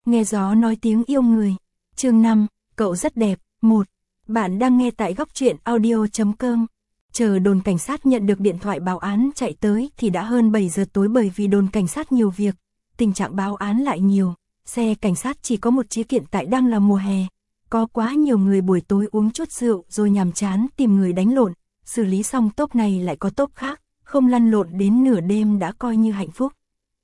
Nghe gió nói tiếng yêu người. Chương 5, cậu rất đẹp. 1. Bạn đang nghe tại góc truyện audio.com. Chờ đồn cảnh sát nhận được điện thoại báo án chạy tới thì đã hơn 7 giờ tối, bởi vì đồn cảnh sát nhiều việc, tình trạng báo án lại nhiều. Xe cảnh sát chỉ có một chiếc, hiện tại đang là mùa hè. Có quá nhiều người buổi tối uống chút rượu rồi nhàm chán tìm người đánh lộn. Xử lý xong tốp này lại có tốp khác, không lăn lộn đến nửa đêm đã coi như hạnh phúc.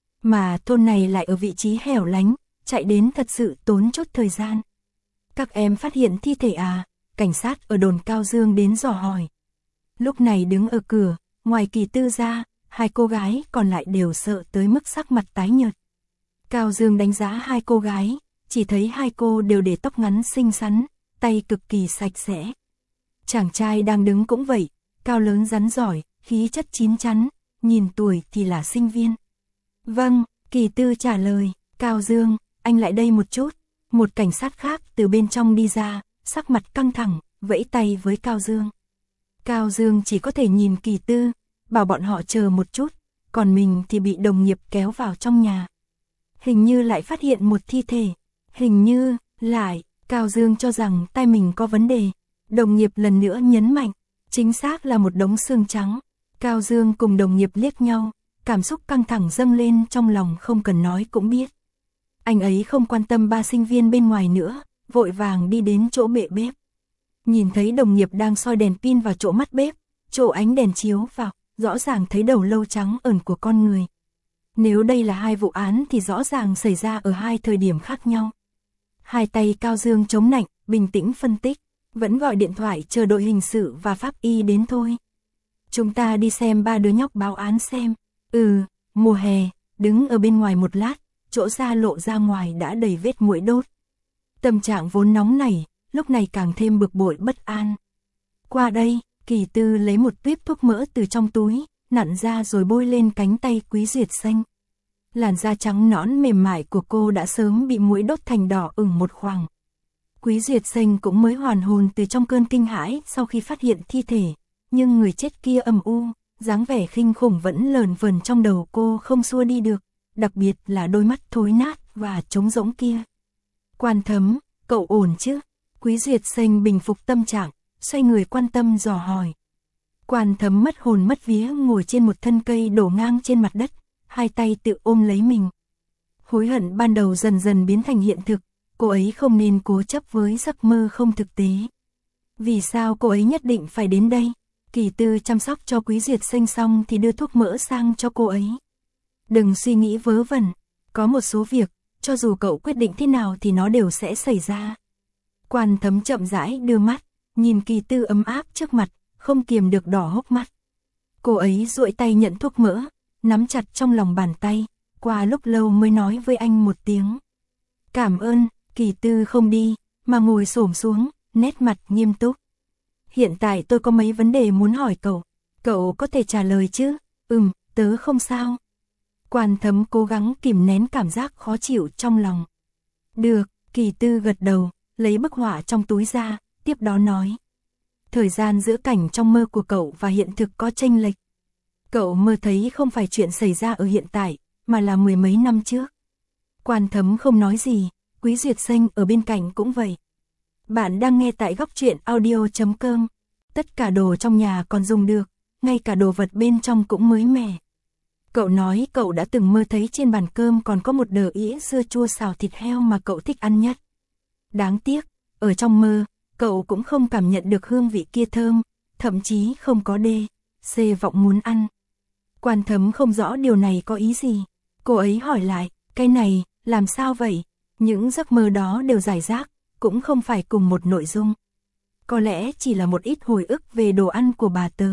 Mà thôn này lại ở vị trí hẻo lánh, chạy đến thật sự tốn chút thời gian. Các em phát hiện thi thể à? Cảnh sát ở đồn Cao Dương đến dò hỏi. Lúc này đứng ở cửa, ngoài Kỳ Tư ra, hai cô gái còn lại đều sợ tới mức sắc mặt tái nhợt. Cao Dương đánh giá hai cô gái, chỉ thấy hai cô đều để tóc ngắn xinh xắn, tay cực kỳ sạch sẽ. Chàng trai đang đứng cũng vậy, cao lớn rắn giỏi, khí chất chín chắn, nhìn tuổi thì là sinh viên. Vâng, Kỳ Tư trả lời. Cao Dương, anh lại đây một chút. Một cảnh sát khác từ bên trong đi ra, sắc mặt căng thẳng, vẫy tay với Cao Dương. Cao Dương chỉ có thể nhìn Kỳ Tư, bảo bọn họ chờ một chút, còn mình thì bị đồng nghiệp kéo vào trong nhà. Hình như lại phát hiện một thi thể. Hình như, lại, Cao Dương cho rằng tai mình có vấn đề. Đồng nghiệp lần nữa nhấn mạnh, chính xác là một đống xương trắng. Cao Dương cùng đồng nghiệp liếc nhau, cảm xúc căng thẳng dâng lên trong lòng không cần nói cũng biết. Anh ấy không quan tâm ba sinh viên bên ngoài nữa, vội vàng đi đến chỗ bệ bếp. Nhìn thấy đồng nghiệp đang soi đèn pin vào chỗ mắt bếp, chỗ ánh đèn chiếu vào, rõ ràng thấy đầu lâu trắng ẩn của con người. Nếu đây là hai vụ án thì rõ ràng xảy ra ở hai thời điểm khác nhau. Hai tay Cao Dương chống nạnh, bình tĩnh phân tích, vẫn gọi điện thoại chờ đội hình sự và pháp y đến thôi. Chúng ta đi xem ba đứa nhóc báo án xem. Mùa hè, đứng ở bên ngoài một lát, chỗ da lộ ra ngoài đã đầy vết muỗi đốt. Tâm trạng vốn nóng nảy, lúc này càng thêm bực bội bất an. Qua đây, Kỳ Tư lấy một tuýp thuốc mỡ từ trong túi, nặn ra rồi bôi lên cánh tay Quý Duyệt Xanh. Làn da trắng nõn mềm mại của cô đã sớm bị muỗi đốt thành đỏ ửng một khoảng. Quý Duyệt Xanh cũng mới hoàn hồn từ trong cơn kinh hãi sau khi phát hiện thi thể, nhưng người chết kia âm u, dáng vẻ khinh khủng vẫn lờn vờn trong đầu cô không xua đi được, đặc biệt là đôi mắt thối nát và trống rỗng kia. Quan Thấm, cậu ổn chứ? Quý Duyệt Xanh bình phục tâm trạng, xoay người quan tâm dò hỏi. Quan Thấm mất hồn mất vía ngồi trên một thân cây đổ ngang trên mặt đất, hai tay tự ôm lấy mình. Hối hận ban đầu dần dần biến thành hiện thực, cô ấy không nên cố chấp với giấc mơ không thực tế. Vì sao cô ấy nhất định phải đến đây? Kỳ Tư chăm sóc cho Quý Duyệt Xanh xong thì đưa thuốc mỡ sang cho cô ấy. Đừng suy nghĩ vớ vẩn, có một số việc, cho dù cậu quyết định thế nào thì nó đều sẽ xảy ra. Quan Thấm chậm rãi đưa mắt, nhìn Kỳ Tư ấm áp trước mặt, không kiềm được đỏ hốc mắt. Cô ấy duỗi tay nhận thuốc mỡ, nắm chặt trong lòng bàn tay, qua lúc lâu mới nói với anh một tiếng. Cảm ơn. Kỳ Tư không đi, mà ngồi xổm xuống, nét mặt nghiêm túc. Hiện tại tôi có mấy vấn đề muốn hỏi cậu có thể trả lời chứ? Tớ không sao. Quan Thấm cố gắng kìm nén cảm giác khó chịu trong lòng. Được, Kỳ Tư gật đầu, lấy bức họa trong túi ra, tiếp đó nói. Thời gian giữa cảnh trong mơ của cậu và hiện thực có chênh lệch. Cậu mơ thấy không phải chuyện xảy ra ở hiện tại, mà là mười mấy năm trước. Quan Thấm không nói gì, Quý Duyệt Xanh ở bên cạnh cũng vậy. Bạn đang nghe tại góc truyện audio.com. Tất cả đồ trong nhà còn dùng được, ngay cả đồ vật bên trong cũng mới mẻ. Cậu nói cậu đã từng mơ thấy trên bàn cơm còn có một đờ ĩa dưa chua xào thịt heo mà cậu thích ăn nhất. Đáng tiếc, ở trong mơ, cậu cũng không cảm nhận được hương vị kia thơm, thậm chí không có vọng muốn ăn. Quan Thấm không rõ điều này có ý gì. Cô ấy hỏi lại, cái này, làm sao vậy? Những giấc mơ đó đều rải rác, cũng không phải cùng một nội dung. Có lẽ chỉ là một ít hồi ức về đồ ăn của bà tớ.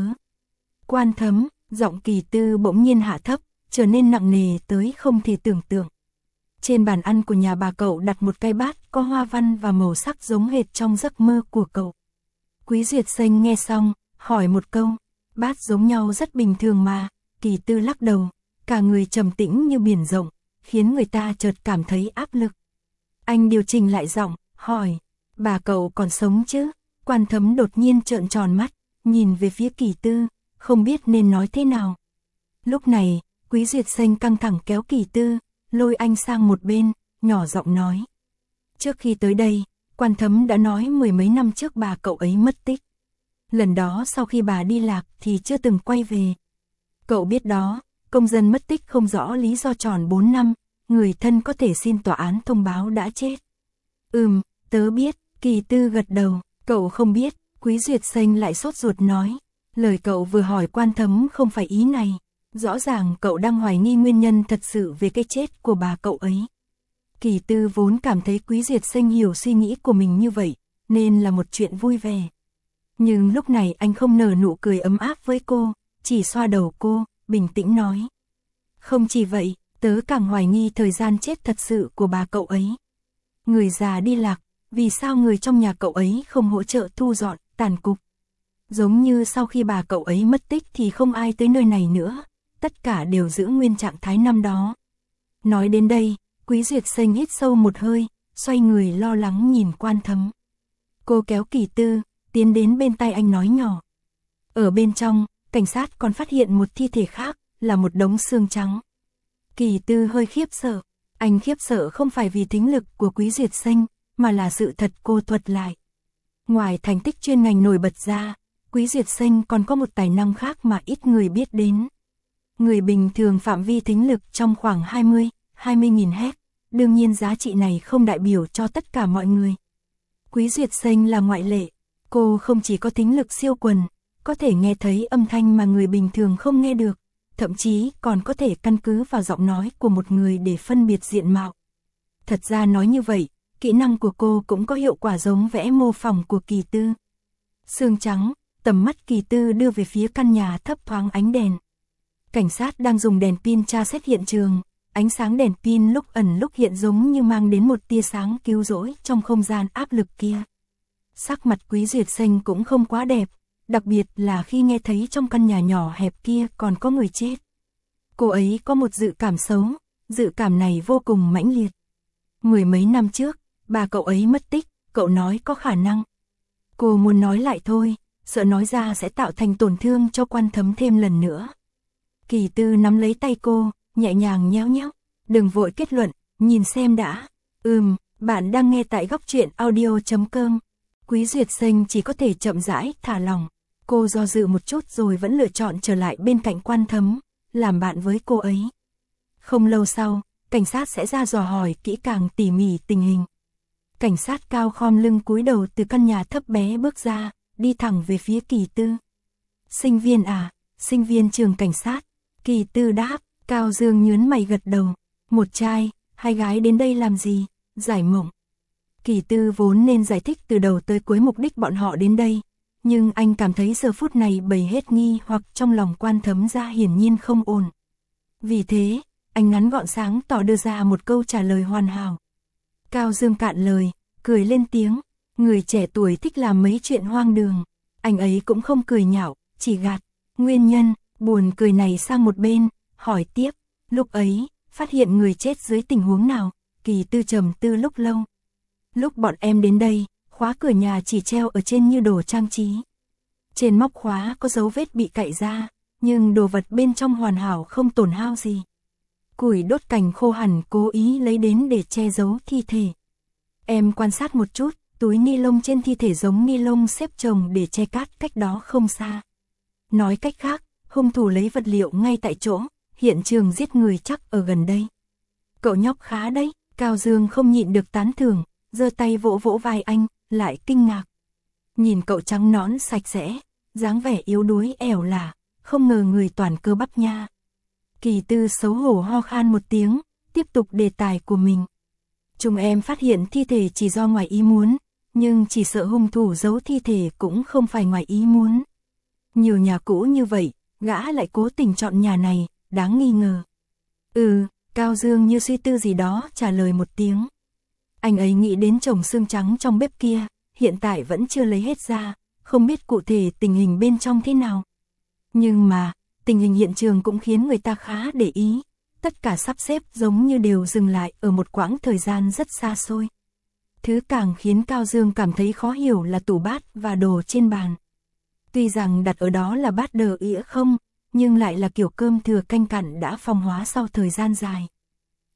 Quan Thấm, giọng Kỳ Tư bỗng nhiên hạ thấp, trở nên nặng nề tới không thể tưởng tượng. Trên bàn ăn của nhà bà cậu đặt một cái bát có hoa văn và màu sắc giống hệt trong giấc mơ của cậu. Quý Duyệt Xanh nghe xong, hỏi một câu, bát giống nhau rất bình thường mà. Kỳ Tư lắc đầu, cả người trầm tĩnh như biển rộng, khiến người ta chợt cảm thấy áp lực. Anh điều chỉnh lại giọng, hỏi, bà cậu còn sống chứ? Quan Thấm đột nhiên trợn tròn mắt, nhìn về phía Kỳ Tư, không biết nên nói thế nào. Lúc này, Quý Duyệt Xanh căng thẳng kéo Kỳ Tư, lôi anh sang một bên, nhỏ giọng nói. Trước khi tới đây, Quan Thấm đã nói 10 mấy năm trước bà cậu ấy mất tích. Lần đó sau khi bà đi lạc thì chưa từng quay về. Cậu biết đó, công dân mất tích không rõ lý do tròn 4 năm, người thân có thể xin tòa án thông báo đã chết. Tớ biết, Kỳ Tư gật đầu, cậu không biết, Quý Duyệt Xanh lại sốt ruột nói. Lời cậu vừa hỏi Quan Thấm không phải ý này, rõ ràng cậu đang hoài nghi nguyên nhân thật sự về cái chết của bà cậu ấy. Kỳ Tư vốn cảm thấy Quý Duyệt Xanh hiểu suy nghĩ của mình như vậy, nên là một chuyện vui vẻ. Nhưng lúc này anh không nở nụ cười ấm áp với cô, chỉ xoa đầu cô, bình tĩnh nói. Không chỉ vậy, tớ càng hoài nghi thời gian chết thật sự của bà cậu ấy. Người già đi lạc, vì sao người trong nhà cậu ấy không hỗ trợ thu dọn, tàn cục? Giống như sau khi bà cậu ấy mất tích thì không ai tới nơi này nữa, tất cả đều giữ nguyên trạng thái năm đó. Nói đến đây, Quý Duyệt Xanh hít sâu một hơi, xoay người lo lắng nhìn Quan Thấm. Cô kéo Kỳ Tư, tiến đến bên tay anh nói nhỏ. Ở bên trong, cảnh sát còn phát hiện một thi thể khác, là một đống xương trắng. Kỳ Tư hơi khiếp sợ, anh khiếp sợ không phải vì thính lực của Quý Duyệt Xanh, mà là sự thật cô thuật lại. Ngoài thành tích chuyên ngành nổi bật ra, Quý Duyệt Xanh còn có một tài năng khác mà ít người biết đến. Người bình thường phạm vi thính lực trong khoảng 20.000 Hz, đương nhiên giá trị này không đại biểu cho tất cả mọi người. Quý Duyệt Xanh là ngoại lệ, cô không chỉ có thính lực siêu quần, có thể nghe thấy âm thanh mà người bình thường không nghe được, thậm chí còn có thể căn cứ vào giọng nói của một người để phân biệt diện mạo. Thật ra nói như vậy, kỹ năng của cô cũng có hiệu quả giống vẽ mô phỏng của Kỳ Tư. Xương trắng, tầm mắt Kỳ Tư đưa về phía căn nhà thấp thoáng ánh đèn. Cảnh sát đang dùng đèn pin tra xét hiện trường, ánh sáng đèn pin lúc ẩn lúc hiện giống như mang đến một tia sáng cứu rỗi trong không gian áp lực kia. Sắc mặt Quý Duyệt Xanh cũng không quá đẹp, đặc biệt là khi nghe thấy trong căn nhà nhỏ hẹp kia còn có người chết. Cô ấy có một dự cảm xấu, dự cảm này vô cùng mãnh liệt. 10 mấy năm trước, bà cậu ấy mất tích, cậu nói có khả năng. Cô muốn nói lại thôi, sợ nói ra sẽ tạo thành tổn thương cho Quan Thấm thêm lần nữa. Kỳ Tư nắm lấy tay cô, nhẹ nhàng nhéo nhéo. Đừng vội kết luận, nhìn xem đã. Bạn đang nghe tại góc truyện audio.com. Quý Duyệt Xanh chỉ có thể chậm rãi, thả lỏng. Cô do dự một chút rồi vẫn lựa chọn trở lại bên cạnh Quan Thấm, làm bạn với cô ấy. Không lâu sau, cảnh sát sẽ ra dò hỏi kỹ càng tỉ mỉ tình hình. Cảnh sát cao khom lưng cúi đầu từ căn nhà thấp bé bước ra, đi thẳng về phía Kỳ Tư. Sinh viên à, sinh viên trường cảnh sát. Kỳ Tư đáp, Cao Dương nhướng mày gật đầu. Một trai, hai gái đến đây làm gì? Giải mộng. Kỳ Tư vốn nên giải thích từ đầu tới cuối mục đích bọn họ đến đây, nhưng anh cảm thấy giờ phút này bày hết nghi hoặc trong lòng Quan Thấm ra hiển nhiên không ổn. Vì thế, anh ngắn gọn sáng tỏ đưa ra một câu trả lời hoàn hảo. Cao Dương cạn lời, cười lên tiếng, người trẻ tuổi thích làm mấy chuyện hoang đường. Anh ấy cũng không cười nhạo, chỉ gạt. Nguyên nhân, buồn cười này sang một bên, hỏi tiếp, lúc ấy, phát hiện người chết dưới tình huống nào? Kỳ Tư trầm tư lúc lâu. Lúc bọn em đến đây, khóa cửa nhà chỉ treo ở trên như đồ trang trí. Trên móc khóa có dấu vết bị cạy ra, nhưng đồ vật bên trong hoàn hảo không tổn hao gì. Củi đốt cành khô hẳn cố ý lấy đến để che giấu thi thể. Em quan sát một chút, túi ni lông trên thi thể giống ni lông xếp chồng để che cát cách đó không xa. Nói cách khác, hung thủ lấy vật liệu ngay tại chỗ, hiện trường giết người chắc ở gần đây. Cậu nhóc khá đấy, Cao Dương không nhịn được tán thưởng, giơ tay vỗ vỗ vai anh, lại kinh ngạc. Nhìn cậu trắng nõn sạch sẽ, dáng vẻ yếu đuối ẻo lả, không ngờ người toàn cơ bắp nha. Kỳ Tư xấu hổ ho khan một tiếng, tiếp tục đề tài của mình. Chúng em phát hiện thi thể chỉ do ngoài ý muốn, nhưng chỉ sợ hung thủ giấu thi thể cũng không phải ngoài ý muốn. Nhiều nhà cũ như vậy, gã lại cố tình chọn nhà này, đáng nghi ngờ. Cao Dương như suy tư gì đó trả lời một tiếng. Anh ấy nghĩ đến chồng xương trắng trong bếp kia, hiện tại vẫn chưa lấy hết ra, không biết cụ thể tình hình bên trong thế nào. Nhưng mà, tình hình hiện trường cũng khiến người ta khá để ý, tất cả sắp xếp giống như đều dừng lại ở một quãng thời gian rất xa xôi. Thứ càng khiến Cao Dương cảm thấy khó hiểu là tủ bát và đồ trên bàn. Tuy rằng đặt ở đó là bát đờ ĩa không, nhưng lại là kiểu cơm thừa canh cặn đã phong hóa sau thời gian dài.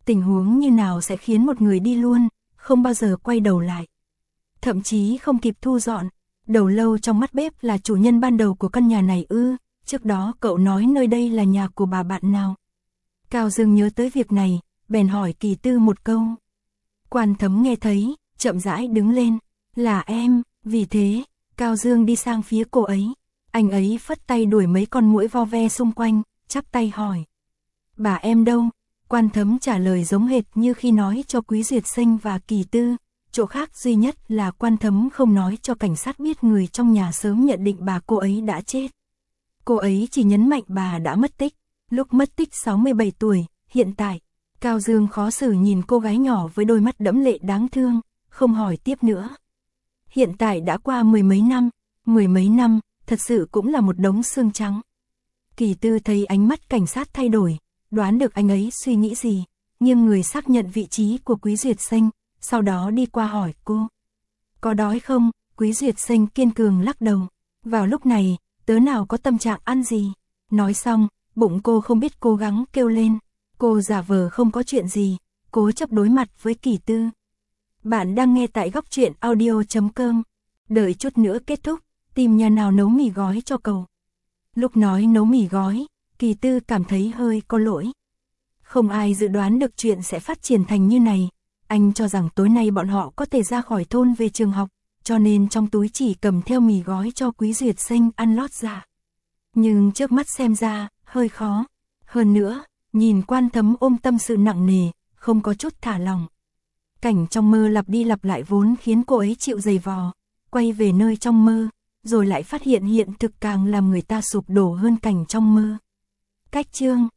tình huống như nào sẽ khiến một người đi luôn, không bao giờ quay đầu lại. Thậm chí không kịp thu dọn, Đầu Lâu trong mắt bếp là chủ nhân ban đầu của căn nhà này ư? Trước đó cậu nói nơi đây là nhà của bà bạn nào? Cao Dương nhớ tới việc này, bèn hỏi Kỳ Tư một câu. Quan Thấm nghe thấy, chậm rãi đứng lên. Là em, vì thế, Cao Dương đi sang phía cô ấy. Anh ấy phất tay đuổi mấy con muỗi vo ve xung quanh, chắp tay hỏi. Bà em đâu? Quan Thấm trả lời giống hệt như khi nói cho Quý Duyệt Sinh và Kỳ Tư. Chỗ khác duy nhất là Quan Thấm không nói cho cảnh sát biết người trong nhà sớm nhận định bà cô ấy đã chết. Cô ấy chỉ nhấn mạnh bà đã mất tích, lúc mất tích 67 tuổi, hiện tại. Cao Dương khó xử nhìn cô gái nhỏ với đôi mắt đẫm lệ đáng thương, không hỏi tiếp nữa. Hiện tại đã qua mười mấy năm, thật sự cũng là một đống xương trắng. Kỳ Tư thấy ánh mắt cảnh sát thay đổi, đoán được anh ấy suy nghĩ gì, nhưng người xác nhận vị trí của Quý Duyệt Sinh, sau đó đi qua hỏi cô. Có đói không? Quý Duyệt Sinh kiên cường lắc đầu. Vào lúc này, tớ nào có tâm trạng ăn gì. Nói xong, bụng cô không biết cố gắng kêu lên. Cô giả vờ không có chuyện gì, cố chấp đối mặt với Kỳ Tư. Bạn đang nghe tại góc truyện audio.com. Đợi chút nữa kết thúc, tìm nhà nào nấu mì gói cho cậu. Lúc nói nấu mì gói, Kỳ Tư cảm thấy hơi có lỗi. Không ai dự đoán được chuyện sẽ phát triển thành như này. Anh cho rằng tối nay bọn họ có thể ra khỏi thôn về trường học, cho nên trong túi chỉ cầm theo mì gói cho Quý Duyệt Sinh ăn lót dạ. Nhưng trước mắt xem ra, hơi khó. Hơn nữa, nhìn Quan Thấm ôm tâm sự nặng nề, không có chút thả lỏng. Cảnh trong mơ lặp đi lặp lại vốn khiến cô ấy chịu giày vò, quay về nơi trong mơ, rồi lại phát hiện hiện thực càng làm người ta sụp đổ hơn cảnh trong mơ. Cách chương